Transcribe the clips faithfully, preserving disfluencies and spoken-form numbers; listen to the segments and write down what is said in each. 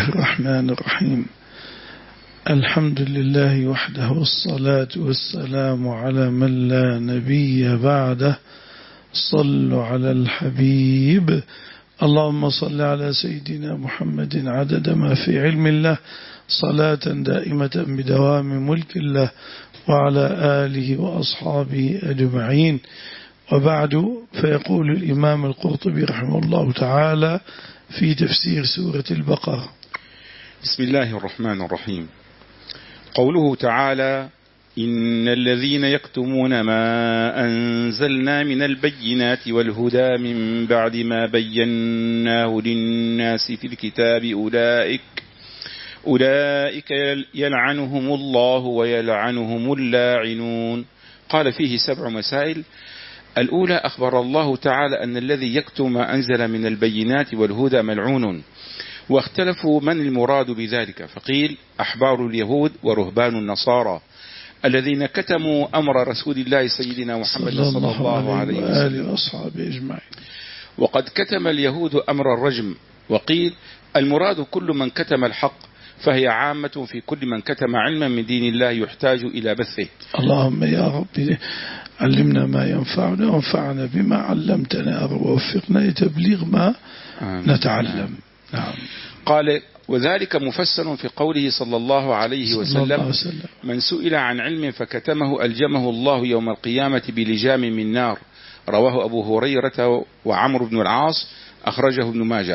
الرحمن الرحيم. الحمد لله وحده، والصلاة والسلام على من لا نبي بعده. صلوا على الحبيب. اللهم صل على سيدنا محمد عدد ما في علم الله، صلاة دائمة بدوام ملك الله، وعلى آله وأصحابه أجمعين. وبعد، فيقول الإمام القرطبي رحمه الله تعالى في تفسير سورة البقرة: بسم الله الرحمن الرحيم. قوله تعالى: إن الذين يكتمون ما أنزلنا من البينات والهدى من بعد ما بيناه للناس في الكتاب أولئك أولئك يلعنهم الله ويلعنهم اللاعنون. قال فيه سبع مسائل. الأولى: أخبر الله تعالى أن الذي يكتم ما أنزل من البينات والهدى ملعون، واختلفوا من المراد بذلك، فقيل: أحبار اليهود ورهبان النصارى الذين كتموا أمر رسول الله سيدنا محمد صلى الله عليه وسلم وأصحابه أجمعين. وقد كتم اليهود أمر الرجم. وقيل: المراد كل من كتم الحق، فهي عامة في كل من كتم علما من دين الله يحتاج إلى بثه. اللهم يا رب علمنا ما ينفعنا وانفعنا بما علمتنا، ووفقنا لتبليغ ما آمين. نتعلم. نعم. قال: وذلك مفسر في قوله صلى الله عليه وسلم: من سئل عن علم فكتمه ألجمه الله يوم القيامة بلجام من نار. رواه أبو هريرة وعمرو بن العاص، أخرجه ابن ماجه.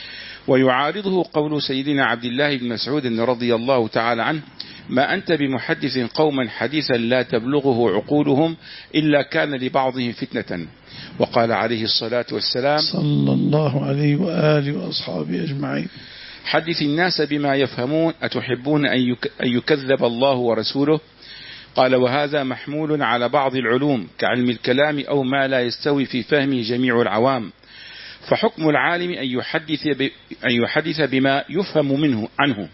ويعارضه قول سيدنا عبد الله بن مسعود رضي الله تعالى عنه: ما أنت بمحدث قوما حديثا لا تبلغه عقولهم إلا كان لبعضهم فتنة. وقال عليه الصلاة والسلام صلى الله عليه وآله وأصحابه أجمعين: حدث الناس بما يفهمون، أتحبون أن يكذب الله ورسوله؟ قال: وهذا محمول على بعض العلوم كعلم الكلام أو ما لا يستوي في فهمه جميع العوام، فحكم العالم أن يحدث, أن يحدث بما يفهم منه عنه،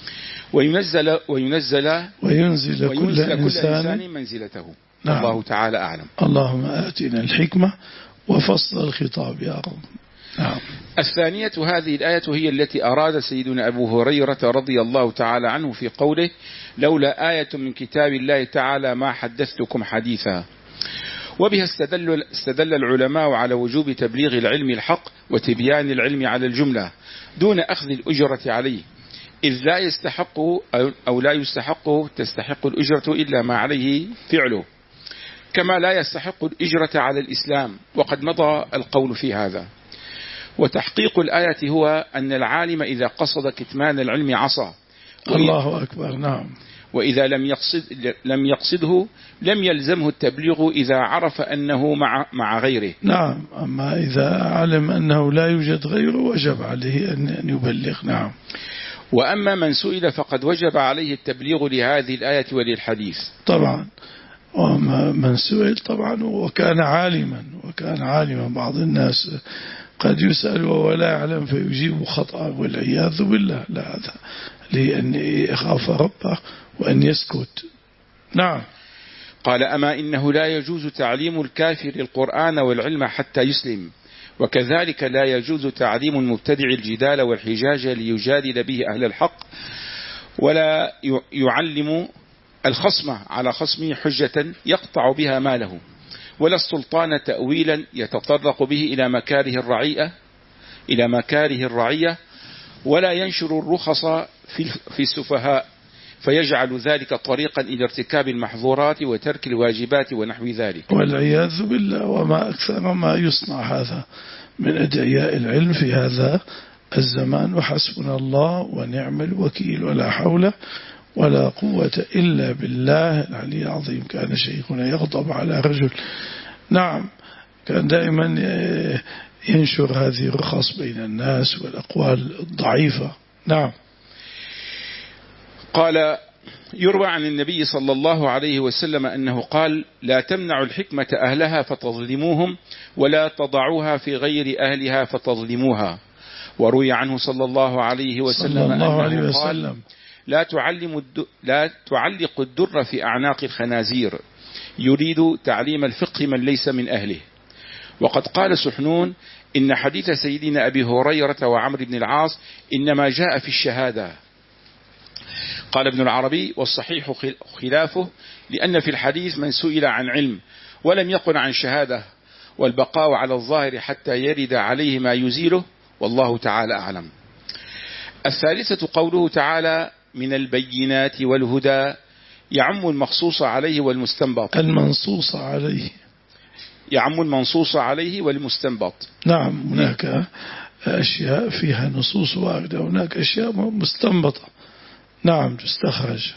وينزل, وينزل, وينزل, وينزل كل, كل إنسان, إنسان منزلته. نعم. الله تعالى أعلم. اللهم آتنا الحكمة وفصل الخطاب يا رب. نعم. الثانية: هذه الآية هي التي أراد سيدنا أبو هريرة رضي الله تعالى عنه في قوله: لولا آية من كتاب الله تعالى ما حدثتكم حديثا. وبها استدل, استدل العلماء على وجوب تبليغ العلم الحق وتبيان العلم على الجملة دون أخذ الأجرة عليه، إذ لا يستحقه أو لا يستحقه تستحق الأجرة إلا ما عليه فعله، كما لا يستحق الأجرة على الإسلام، وقد مضى القول في هذا. وتحقيق الآية هو أن العالم إذا قصد كتمان العلم عصى. الله أكبر. نعم. وإذا لم يقصد لم يقصده لم يلزمه التبليغ إذا عرف أنه مع مع غيره. نعم. أما إذا علم أنه لا يوجد غيره وجب عليه أن يبلغ. نعم. وأما من سئل فقد وجب عليه التبليغ لهذه الآية وللحديث. طبعا. وما من سئل طبعا وكان عالما وكان عالما بعض الناس قد يسأل وهو لا يعلم فيجيب خطأ والعياذ بالله. لا، هذا لأن يخاف ربه وأن يسكت. نعم. قال: أما إنه لا يجوز تعليم الكافر القرآن والعلم حتى يسلم، وكذلك لا يجوز تعليم المبتدع الجدال والحجاج ليجادل به أهل الحق، ولا يعلم الخصم على خصمه حجة يقطع بها ماله، ولا السلطان تأويلا يتطرق به إلى مكاره الرعية إلى مكاره الرعية، ولا ينشر الرخص في السفهاء فيجعل ذلك طريقا إلى ارتكاب المحظورات وترك الواجبات ونحو ذلك، والعياذ بالله. وما أكثر ما يصنع هذا من أدعياء العلم في هذا الزمان، وحسبنا الله ونعم الوكيل، ولا حول ولا قوة إلا بالله العلي العظيم. كان شيخنا يغضب على رجل، نعم، كان دائما ينشر هذه الرخص بين الناس والأقوال الضعيفة. نعم. قال: يروى عن النبي صلى الله عليه وسلم أنه قال: لا تمنعوا الحكمة أهلها فتظلموهم، ولا تضعوها في غير أهلها فتظلموها. وروي عنه صلى الله عليه وسلم صلى الله عليه أنه وسلم: قال: لا تعلم الد... لا تعلق الدر في أعناق الخنازير، يريد تعليم الفقه من ليس من أهله. وقد قال سحنون: إن حديث سيدنا أبي هريرة وعمرو بن العاص إنما جاء في الشهادة. قال ابن العربي: والصحيح خلافه، لأن في الحديث من سئل عن علم ولم يقل عن شهادة، والبقاء على الظاهر حتى يرد عليه ما يزيله، والله تعالى أعلم. الثالثة قوله تعالى: من البينات والهدى، يعم المخصوص عليه والمستنبط. المنصوص عليه يعم المنصوص عليه والمستنبط. نعم، هناك أشياء فيها نصوص واردة، هناك أشياء مستنبطة نعم تستخرج.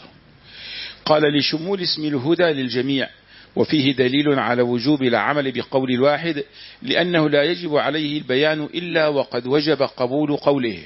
قال: لشمول اسم الهدى للجميع، وفيه دليل على وجوب العمل بقول الواحد، لأنه لا يجب عليه البيان إلا وقد وجب قبول قوله.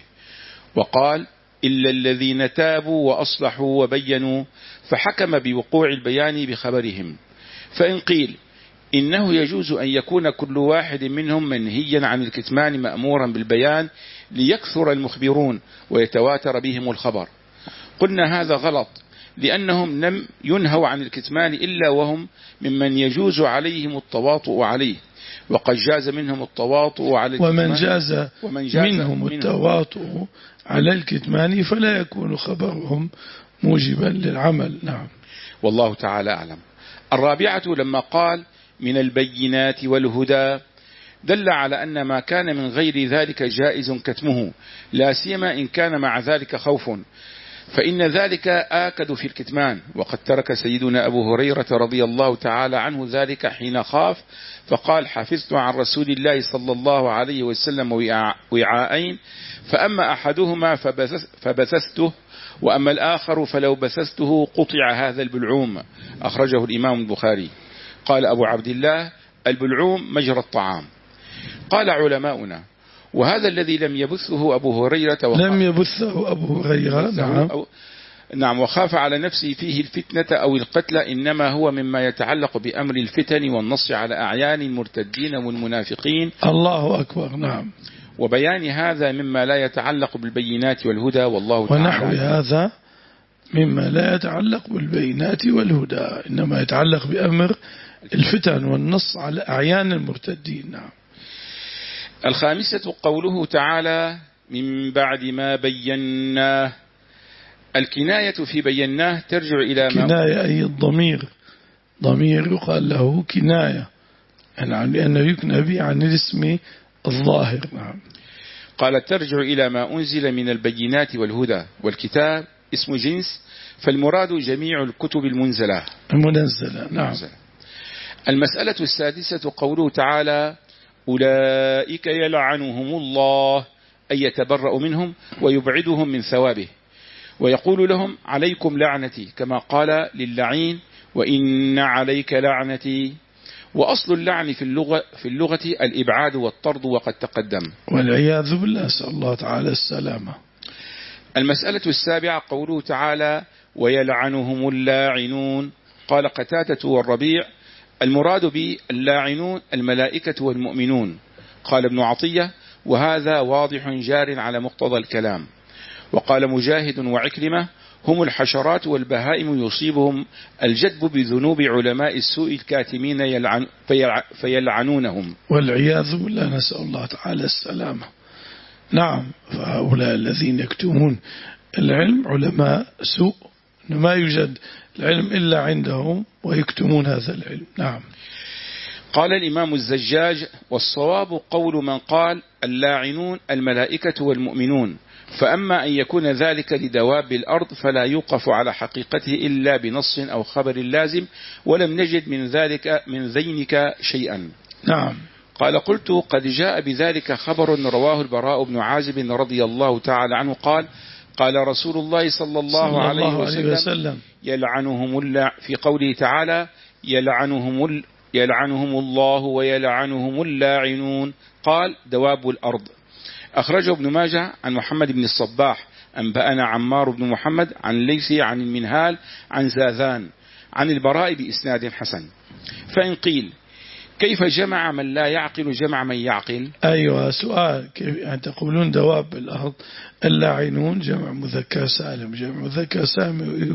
وقال: إلا الذين تابوا وأصلحوا وبينوا، فحكم بوقوع البيان بخبرهم. فإن قيل إنه يجوز أن يكون كل واحد منهم منهيا عن الكتمان مأمورا بالبيان ليكثر المخبرون ويتواتر بهم الخبر، قلنا هذا غلط، لأنهم لم ينهوا عن الكتمان إلا وهم ممن يجوز عليهم التواطؤ عليه، وقد جاز منهم التواطؤ على الكتمان، ومن جاز, ومن جاز منهم التواطؤ على الكتمان فلا يكون خبرهم موجبا للعمل. نعم، والله تعالى أعلم. الرابعة لما قال: من البينات والهدى، دل على أن ما كان من غير ذلك جائز كتمه، لا سيما إن كان مع ذلك خوف، فإن ذلك آكد في الكتمان. وقد ترك سيدنا أبو هريرة رضي الله تعالى عنه ذلك حين خاف، فقال: حفظت عن رسول الله صلى الله عليه وسلم وعاءين، فأما أحدهما فبثثته، وأما الآخر فلو بثثته قطع هذا البلعوم. أخرجه الإمام البخاري. قال أبو عبد الله: البلعوم مجرى الطعام. قال علماؤنا: وهذا الذي لم يبثه أبو هريرة لم يبثه أبو هريرة نعم. نعم وخاف على نفسه فيه الفتنة أو القتل، إنما هو مما يتعلق بأمر الفتن والنص على أعيان المرتدين والمنافقين. الله أكبر. نعم. وبيان هذا مما لا يتعلق بالبينات والهدى، والله تعالى. ونحو هذا مما لا يتعلق بالبينات والهدى، إنما يتعلق بأمر الفتن والنص على أعيان المرتدين. نعم. الخامسة قوله تعالى: من بعد ما بيناه. الكناية في بيناه ترجع إلى ما كناية أي الضمير، ضمير يقال له كناية، يعني لأنه يكنى به عن الاسم الظاهر. نعم. قال: ترجع إلى ما أنزل من البينات والهدى، والكتاب اسم جنس، فالمراد جميع الكتب المنزلة المنزلة. نعم. المسألة السادسة قوله تعالى: أولئك يلعنهم الله، أي يتبرأ منهم ويبعدهم من ثوابه، ويقول لهم: عليكم لعنتي، كما قال للعين: وإن عليك لعنتي. وأصل اللعن في اللغة, في اللغة الإبعاد والطرد، وقد تقدم، والعياذ بالله، نسأل الله تعالى السلامة. المسألة السابعة قوله تعالى: ويلعنهم اللاعنون. قال قتادة والربيع: المراد باللاعنون الملائكة والمؤمنون. قال ابن عطية: وهذا واضح جار على مقتضى الكلام. وقال مجاهد وعكرمة: هم الحشرات والبهائم يصيبهم الجدب بذنوب علماء السوء الكاتمين يلعن فيلعنونهم، والعياذ بالله، نسأل الله تعالى السلامة. نعم. فهؤلاء الذين يكتمون العلم علماء سوء، ما يوجد العلم إلا عندهم ويكتمون هذا العلم. نعم. قال الإمام الزجاج: والصواب قول من قال اللاعنون الملائكة والمؤمنون، فأما أن يكون ذلك لدواب الأرض فلا يوقف على حقيقته إلا بنص أو خبر لازم، ولم نجد من ذلك من ذينك شيئا. نعم. قال: قلت: قد جاء بذلك خبر رواه البراء بن عازب رضي الله تعالى عنه قال: قال رسول الله صلى الله, صلى عليه, الله وسلم عليه وسلم: يلعنهم الله، في قوله تعالى: يلعنهم, يلعنهم الله ويلعنهم اللاعنون. قال: دواب الأرض. أخرجه ابن ماجه عن محمد بن الصباح أنبأنا عمار بن محمد عن ليث عن المنهال عن زاذان عن البراء بإسناد حسن. فإن قيل: كيف جمع من لا يعقل جمع من يعقل؟ أيوة، سؤال. كيف يعني تقولون دواب الأرض اللاعنون جمع مذكر سالم، جمع مذكر سالم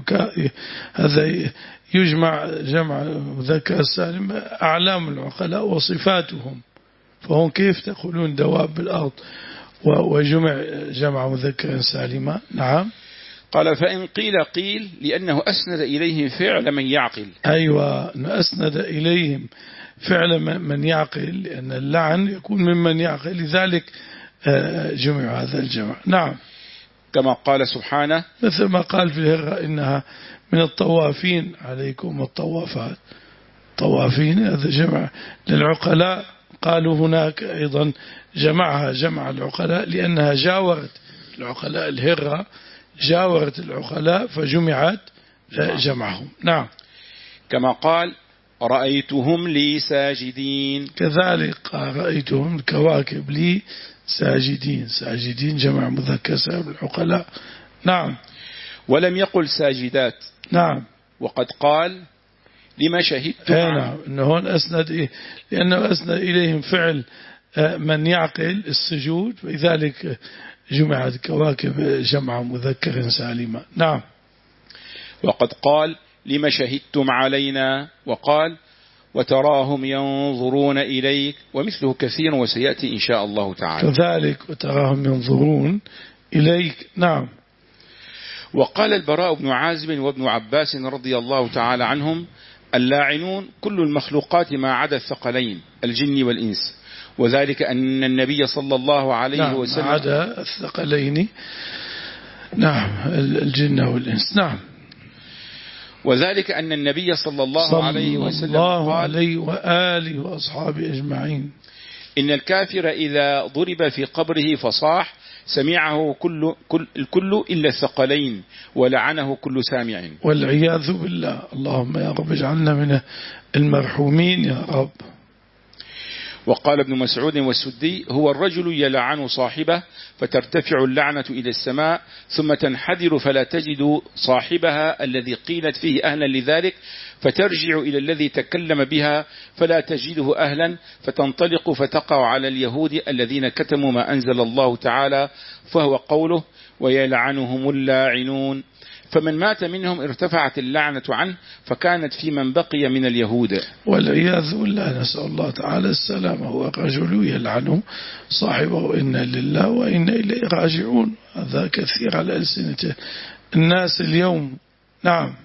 هذا يجمع جمع مذكر سالم أعلام العقلاء وصفاتهم، فهم كيف تقولون دواب بالأرض وجمع جمع مذكر سالما؟ نعم. قال فإن قيل قيل لأنه أسند إليهم فعل من يعقل. أيوة، أسند إليهم فعل من يعقل، لأن اللعن يكون ممن يعقل، لذلك جمع هذا الجمع. نعم. كما قال سبحانه مثل ما قال في الهرة إنها من الطوافين عليكم الطوافات. طوافين هذا جمع للعقلاء. قالوا هناك أيضا جمعها جمع العقلاء لأنها جاورت العقلاء، الهرة جاورت العقلاء فجمعت جمعهم. نعم. كما قال رأيتهم لي ساجدين، كذلك قال رأيتهم الكواكب لي ساجدين. ساجدين جمع مذكر سالم العقلاء. نعم. ولم يقل ساجدات. نعم. وقد قال لما شهدت. نعم، إنه هون أسند إيه؟ لأنه أسند إليهم فعل من يعقل السجود، ولذلك جمعت كواكب جمع مذكر سالما. نعم. وقد قال لما شهدتم علينا، وقال وتراهم ينظرون إليك، ومثله كثير وسيأتي إن شاء الله تعالى. كذلك وتراهم ينظرون إليك. نعم. وقال البراء بن عازب وابن عباس رضي الله تعالى عنهم اللاعنون كل المخلوقات ما عدا الثقلين الجن والإنس، وذلك أن النبي صلى الله عليه نعم وسلم ما عدا الثقلين. نعم الجن والإنس. نعم. وذلك أن النبي صلى الله صلى عليه وسلم الله قال عليه وآله وأصحابه أجمعين إن الكافر إذا ضرب في قبره فصاح سمعه كل, كل الكل إلا الثقلين ولعنه كل سامع، والعياذ بالله. اللهم يا رب اجعلنا من المرحومين يا رب. وقال ابن مسعود والسدي هو الرجل يلعن صاحبه فترتفع اللعنة إلى السماء ثم تنحدر فلا تجد صاحبها الذي قيلت فيه أهلا لذلك، فترجع إلى الذي تكلم بها فلا تجده أهلا، فتنطلق فتقع على اليهود الذين كتموا ما أنزل الله تعالى، فهو قوله ويلعنهم اللاعنون. فمن مات منهم ارتفعت اللعنة عنه فكانت في من بقي من اليهود، والعياذ بالله. نسأل الله تعالى السلامة. هو الرجل يلعن صاحبه إنا لله وإنا إليه راجعون. هذا كثير على ألسنة الناس اليوم. نعم.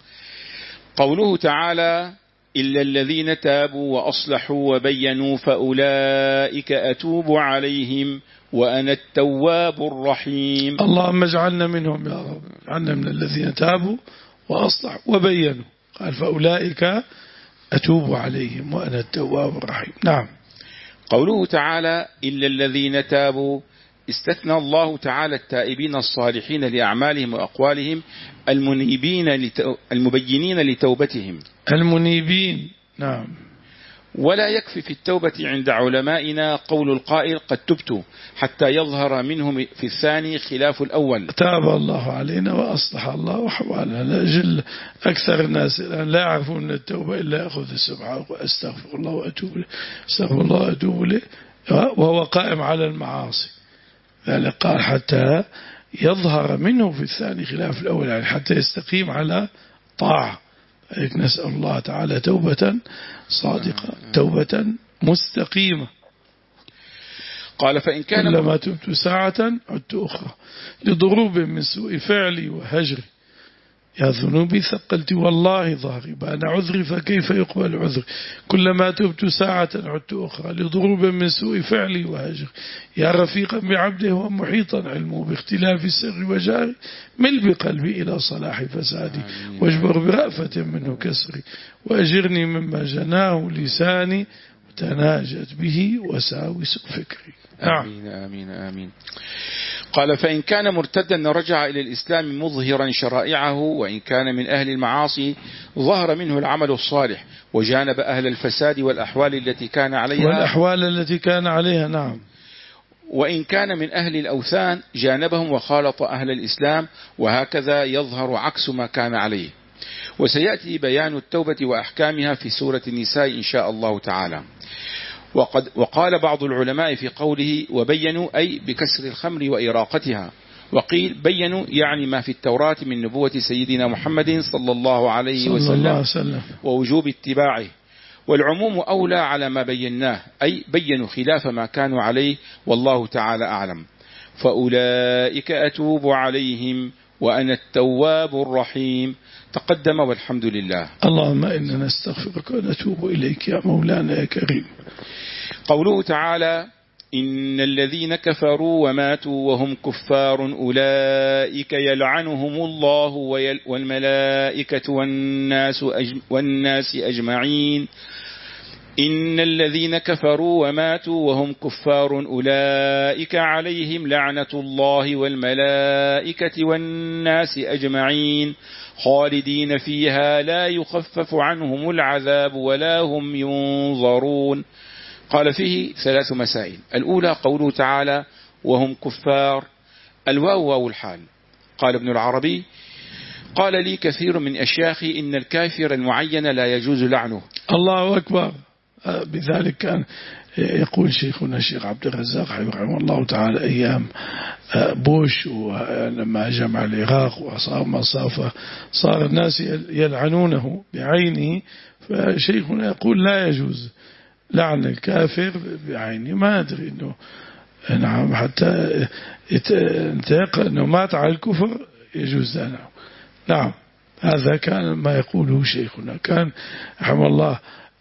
قوله تعالى إلا الذين تابوا وأصلحوا وبينوا فأولئك أتوب عليهم وأنا التواب الرحيم. اللهم اجعلنا منهم يا رب، اجعلنا من الذين تابوا وأصلحوا وبينوا. قال فأولئك أتوب عليهم وأنا التواب الرحيم. نعم. قوله تعالى إلا الذين تابوا استثنى الله تعالى التائبين الصالحين لأعمالهم وأقوالهم المنيبين لتو... المبينين لتوبتهم. المنيبين. نعم. ولا يكفي في التوبة عند علمائنا قول القائل قد تبت حتى يظهر منهم في الثاني خلاف الأول. تاب الله علينا وأصلح الله أحوالنا. لأجل أكثر الناس الآن لا يعرفون التوبة إلا يأخذ السبعة وأستغفر الله وأتوب له أستغفر الله وأتوب له وهو قائم على المعاصي. ذلك قال حتى يظهر منه في الثاني خلاف الأول، يعني حتى يستقيم على طاعة. نسأل الله تعالى توبة صادقة توبة مستقيمة. قال فإن كان كلما تبت ساعة عدت أخرى لضروب من سوء فعلي وهجري يا ذنوبي ثقلت والله ظهري بان عذري فكيف يقبل عذري. كلما تبت ساعة عدت أخرى لضروب من سوء فعلي وهجري يا رفيقا بعبده ومحيطا علمه باختلاف السر وجاري مل بقلبي إلى صلاح فسادي واجبر برأفة منه كسري وأجرني مما جناه لساني وتناجت به وساوس فكري. آمين آمين آمين. قال فإن كان مرتدا رجع إلى الإسلام مظهرا شرائعه، وإن كان من أهل المعاصي ظهر منه العمل الصالح وجانب أهل الفساد والأحوال التي كان عليها والأحوال التي كان عليها. نعم. وإن كان من أهل الأوثان جانبهم وخالط أهل الإسلام، وهكذا يظهر عكس ما كان عليه. وسيأتي بيان التوبة وأحكامها في سورة النساء إن شاء الله تعالى. وقد وقال بعض العلماء في قوله وبينوا أي بكسر الخمر وإراقتها، وقيل بينوا يعني ما في التوراة من نبوة سيدنا محمد صلى الله عليه وسلم, الله وسلم ووجوب اتباعه. والعموم أولى على ما بيناه، أي بينوا خلاف ما كانوا عليه، والله تعالى أعلم. فأولئك أتوب عليهم وأنا التواب الرحيم. تقدم والحمد لله. اللهم إنا نستغفرك ونتوب إليك يا مولانا يا كريم. قوله تعالى: إن الذين كفروا وماتوا وهم كفار أولئك يلعنهم الله والملائكة والناس, والناس أجمعين. إن الذين كفروا وماتوا وهم كفار أولئك عليهم لعنة الله والملائكة والناس أجمعين خالدين فيها لا يخفف عنهم العذاب ولا هم ينظرون. قال فيه ثلاث مسائل. الأولى قوله تعالى: وهم كفار، الواو واو الحال. قال ابن العربي: قال لي كثير من أشياخي إن الكافر المعين لا يجوز لعنه. الله أكبر. بذلك كان يقول شيخنا الشيخ عبد الرزاق رحمه الله تعالى أيام بوش، ولما جمع العراق وصار مصافة صار الناس يلعنونه بعينه، فشيخنا يقول لا يجوز لعن الكافر بعينه. ما أدري إنه نعم حتى انتقل أنه مات على الكفر يجوز لنا. نعم هذا كان ما يقوله شيخنا. كان رحمه الله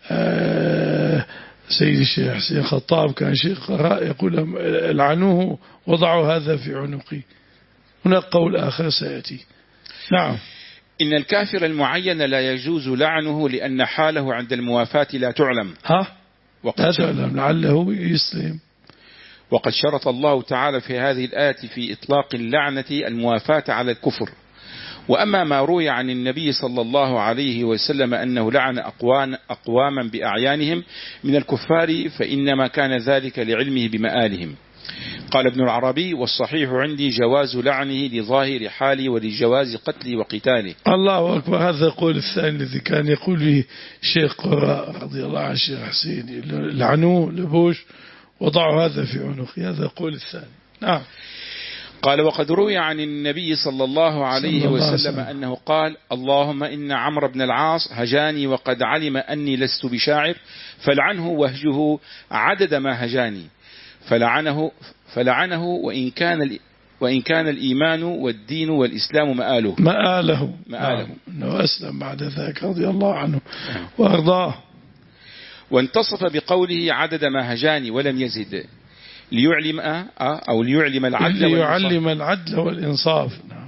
آه سيد الشيخ حسين خطاب كان شيخ قراء يقول لعنوه وضعوا هذا في عنقي. هناك قول آخر سيأتي. نعم. إن الكافر المعين لا يجوز لعنه لأن حاله عند الموافاة لا تعلم. ها؟ لا تعلم، لعله يسلم. وقد شرط الله تعالى في هذه الآية في إطلاق اللعنة الموافاة على الكفر. وأما ما روي عن النبي صلى الله عليه وسلم أنه لعن أقواما بأعيانهم من الكفار فإنما كان ذلك لعلمه بمآلهم. قال ابن العربي: والصحيح عندي جواز لعنه لظاهر حالي ولجواز قتلي وقتاله. الله أكبر. هذا القول الثاني الذي كان يقول به الشيخ قراء رضي الله عن الشيخ حسين، لعنوه لبوش وضعوا هذا في عنقه. هذا القول الثاني. نعم. قال: وقد روي عن النبي صلى الله عليه وسلم أنه قال: اللهم إن عمرو بن العاص هجاني وقد علم أني لست بشاعر فلعنه وهجه عدد ما هجاني. فلعنه, فلعنه وإن كان وإن كان الإيمان والدين والإسلام مآله مآله, مآله. أنه أسلم بعد ذلك رضي الله عنه وأرضاه. وانتصف بقوله عدد ما هجاني ولم يزد ليعلم أو ليعلم العدل ليعلم العدل والإنصاف.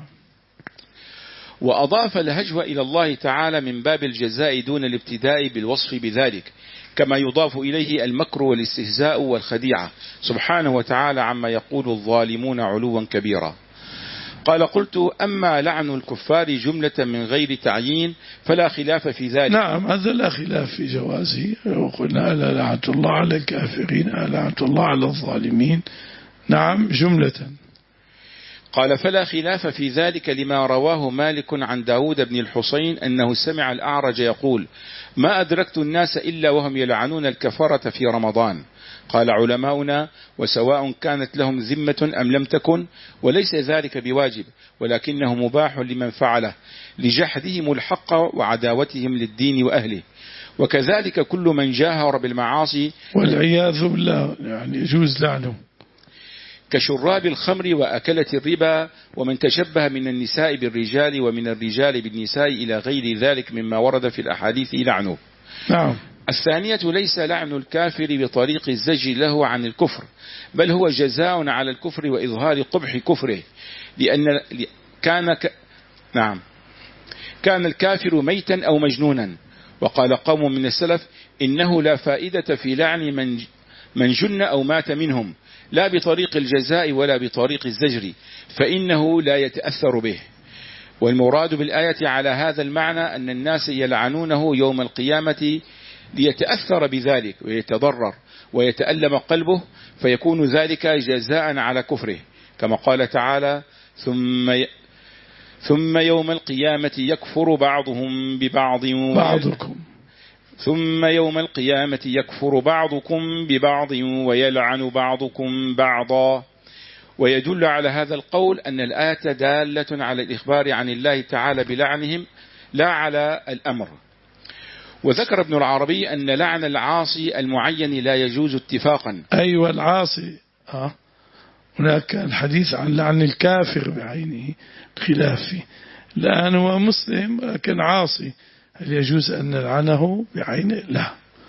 وأضاف الهجو إلى الله تعالى من باب الجزاء دون الابتداء بالوصف بذلك، كما يضاف إليه المكر والاستهزاء والخديعة سبحانه وتعالى عما يقول الظالمون علوا كبيرا. قال: قلت: أما لعن الكفار جملة من غير تعيين فلا خلاف في ذلك. نعم هذا لا خلاف في جوازه. وقلنا ألا لعنة الله على الكافرين ألا لعنة الله على الظالمين. نعم جملة. قال: فلا خلاف في ذلك لما رواه مالك عن داود بن الحسين أنه سمع الأعرج يقول: ما أدركت الناس إلا وهم يلعنون الكفرة في رمضان. قال علماؤنا: وسواء كانت لهم ذمة أم لم تكن، وليس ذلك بواجب ولكنه مباح لمن فعله لجحدهم الحق وعداوتهم للدين وأهله. وكذلك كل من جاهر بالمعاصي والعياذ بالله يعني يجوز لعنه، كشراب الخمر وأكلة الربا ومن تشبه من النساء بالرجال ومن الرجال بالنساء إلى غير ذلك مما ورد في الأحاديث لعنه. نعم. الثانية: ليس لعن الكافر بطريق الزجر له عن الكفر، بل هو جزاء على الكفر وإظهار قبح كفره، لأن كان ك... نعم كان الكافر ميتا أو مجنونا. وقال قوم من السلف: إنه لا فائدة في لعن من من جن أو مات منهم، لا بطريق الجزاء ولا بطريق الزجر، فإنه لا يتأثر به. والمراد بالآية على هذا المعنى أن الناس يلعنونه يوم القيامة ليتأثر بذلك ويتضرر ويتألم قلبه، فيكون ذلك جزاء على كفره، كما قال تعالى: ثم ي... ثم يوم القيامة يكفر بعضهم ببعض بعضكم ثم يوم القيامة يكفر بعضكم ببعض ويلعن بعضكم بعضا. ويدل على هذا القول أن الآية دالة على الإخبار عن الله تعالى بلعنهم لا على الأمر. وذكر ابن العربي أن لعن العاصي المعين لا يجوز اتفاقا. أيوة العاصي آه. هناك الحديث عن لعن الكافر بعينه خلاف فيه، لأن هو مسلم لكن عاصي، هل يجوز أن نلعنه بعينه؟ لا.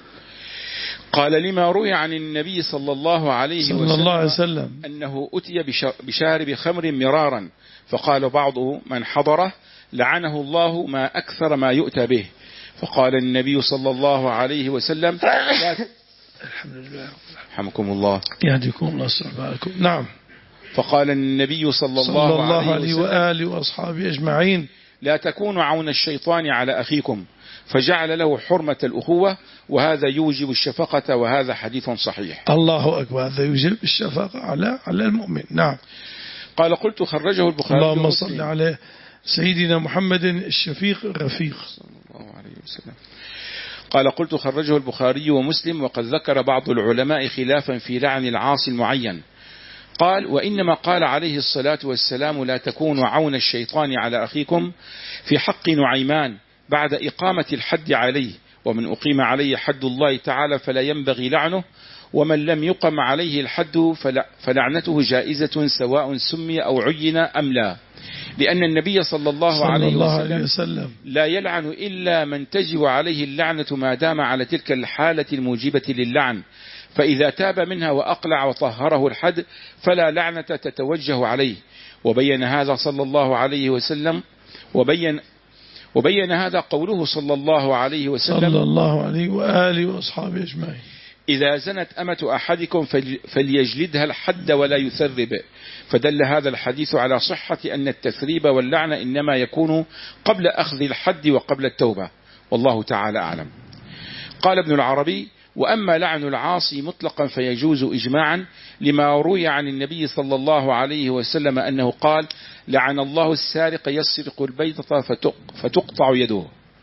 قال لما روي عن النبي صلى الله عليه صلى وسلم, الله عليه وسلم أنه أتي بشارب خمر مرارا فقال بعض من حضره لعنه الله ما أكثر ما يؤتى به، فقال النبي صلى الله عليه وسلم الحمد لله رحمكم الله يهديكم الله صحبكم. نعم. فقال النبي صلى الله, صلى الله عليه, عليه وآله وأصحابه أجمعين لا تكونوا عون الشيطان على أخيكم، فجعل له حرمة الأخوة، وهذا يوجب الشفقة، وهذا حديث صحيح. الله أكبر، هذا يوجب الشفقة على على المؤمن. نعم. قال قلت خرجه البخاري. اللهم صل على سيدنا محمد الشفيق الرفيق صلى الله عليه وسلم. قال قلت خرجه البخاري ومسلم، وقد ذكر بعض العلماء خلافا في لعن العاصي المعين. قال وإنما قال عليه الصلاة والسلام لا تكونوا عون الشيطان على أخيكم في حق نعيمان بعد إقامة الحد عليه، ومن أقيم عليه حد الله تعالى فلا ينبغي لعنه، ومن لم يقم عليه الحد فلعنته جائزة سواء سمي أو عين أم لا، لأن النبي صلى الله, صلى عليه, الله وسلم عليه وسلم لا يلعن إلا من تجب عليه اللعنة ما دام على تلك الحالة الموجبة للعن، فإذا تاب منها وأقلع وطهره الحد فلا لعنة تتوجه عليه. وبين هذا صلى الله عليه وسلم وبين وبين هذا قوله صلى الله عليه وسلم صلى الله عليه وآله وأصحابه أجمعين إذا زنت أمة أحدكم فليجلدها الحد ولا يثرب، فدل هذا الحديث على صحة أن التثريب واللعنة إنما يكون قبل أخذ الحد وقبل التوبة، والله تعالى أعلم. قال ابن العربي وأما لعن العاصي مطلقا فيجوز إجماعا، لما روي عن النبي صلى الله عليه وسلم أنه قال لعن الله السارق يسرق البيضة فتقطع يده.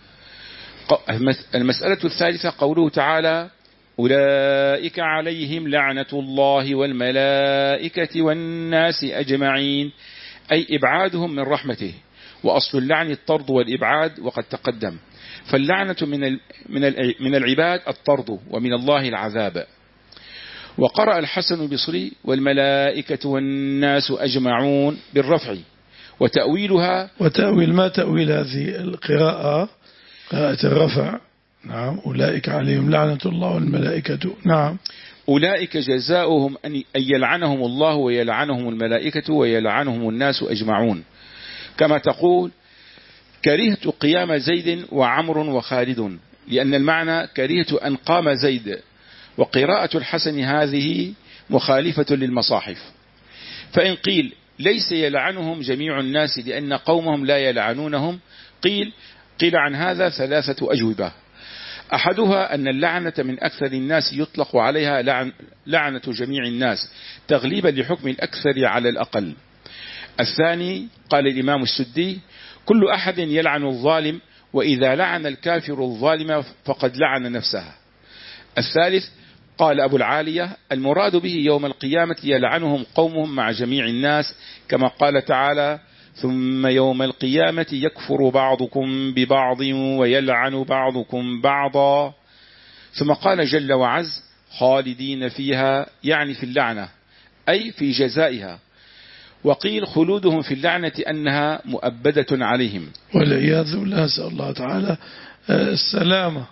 المسألة الثالثة قوله تعالى أولئك عليهم لعنة الله والملائكة والناس أجمعين، أي إبعادهم من رحمته، وأصل اللعن الطرد والإبعاد وقد تقدم، فاللعنة من من العباد الطرد، ومن الله العذاب. وقرأ الحسن البصري والملائكة والناس أجمعون بالرفع، وتأويلها وتأويل ما تأويل هذه القراءة قراءة الرفع. نعم. أولئك عليهم لعنة الله والملائكة. نعم. أولئك جزاؤهم أن يلعنهم الله ويلعنهم الملائكة ويلعنهم الناس أجمعون، كما تقول كرهت قيام زيد وعمر وخالد، لأن المعنى كرهت أن قام زيد. وقراءة الحسن هذه مخالفة للمصاحف، فإن قيل ليس يلعنهم جميع الناس لأن قومهم لا يلعنونهم، قيل قيل عن هذا ثلاثة أجوبة. أحدها أن اللعنة من أكثر الناس يطلق عليها لعن لعنة جميع الناس تغليبا لحكم الأكثر على الأقل. الثاني قال الإمام السدي كل أحد يلعن الظالم، وإذا لعن الكافر الظالم فقد لعن نفسه. الثالث قال أبو العالية المراد به يوم القيامة يلعنهم قومهم مع جميع الناس، كما قال تعالى ثم يوم القيامة يكفر بعضكم ببعض ويلعن بعضكم بعضا. ثم قال جل وعز خالدين فيها، يعني في اللعنة أي في جزائها. وقيل خلودهم في اللعنة أنها مؤبدة عليهم والعياذ بالله، نسأل الله تعالى السلامة.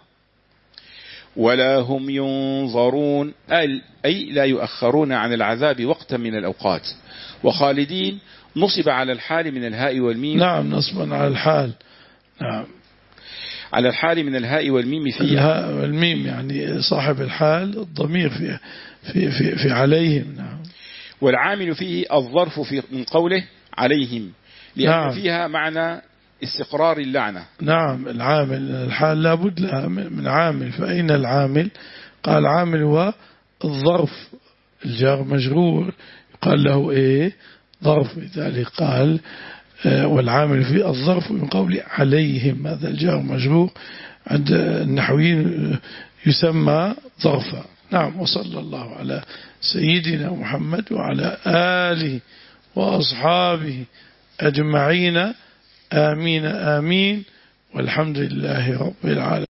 ولا هم ينظرون أي لا يؤخرون عن العذاب وقتا من الأوقات. وخالدين نصب على الحال من الهاء والميم. نعم نصبا على الحال. نعم على الحال من الهاء والميم فيها. الهاء والميم يعني صاحب الحال الضمير في في في, في عليهم. نعم. والعامل فيه الظرف في من قوله عليهم، لأن نعم. فيها معنى استقرار اللعنة. نعم. العامل الحال لابد لها من عامل، فأين العامل؟ قال عامل هو الظرف الجار مجرور قال له ايه ظرف، لذلك قال آه والعامل في الظرف من قول عليهم، هذا الجار مجرور عند النحويين يسمى ظرفا. نعم. وصلى الله على سيدنا محمد وعلى آله وأصحابه أجمعين. آمين آمين، والحمد لله رب العالمين.